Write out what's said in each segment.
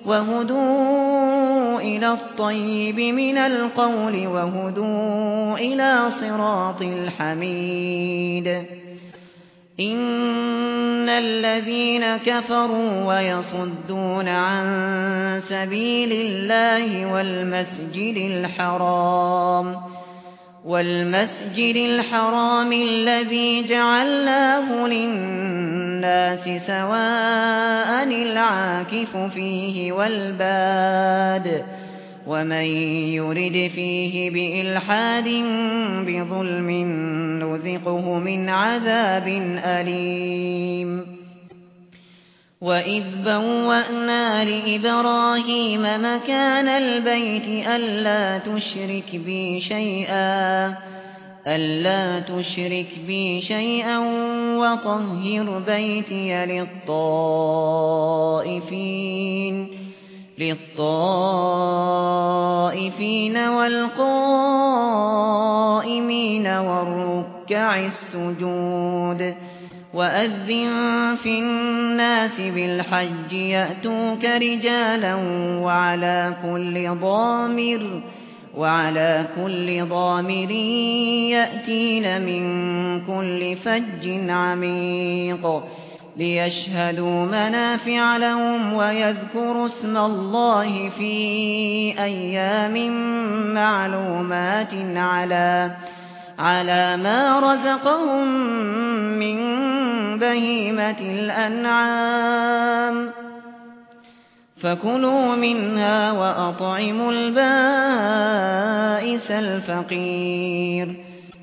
وهدوا إلى الطيب من القول وهدوا إلى صراط الحميد إن الذين كفروا ويصدون عن سبيل الله والمسجد الحرام الذي جعلناه للناس سواء العاكف فيه والباد ومن يرد فيه بإلحاد بظلم نذقه من عذاب أليم وإذ بوأنا لإبراهيم مكان البيت ألا تشرك بي شيئا وطهر بيتي للطائفين والقائمين والركع السجود وأذن في الناس بالحج يأتوك رجالا وعلى كل ضامر يأتين من كل فج عميق ليشهدوا منافع لهم ويذكروا اسم الله في أيام معلومات على ما رزقهم من بهيمة الأنعام فكلوا منها وأطعموا البائس الفقير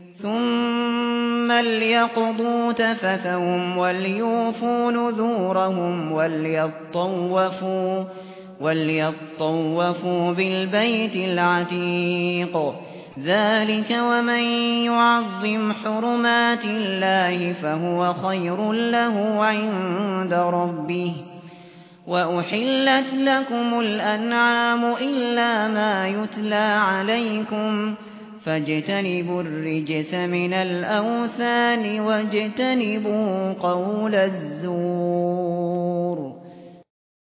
ثم ليقضوا تفثهم وليوفوا نذورهم وليطوفوا بالبيت العتيق ذلك ومن يعظم حرمات الله فهو خير له عند ربه وأحلت لكم الأنعام إلا ما يتلى عليكم فاجتنبوا الرجس من الأوثان واجتنبوا قول الزور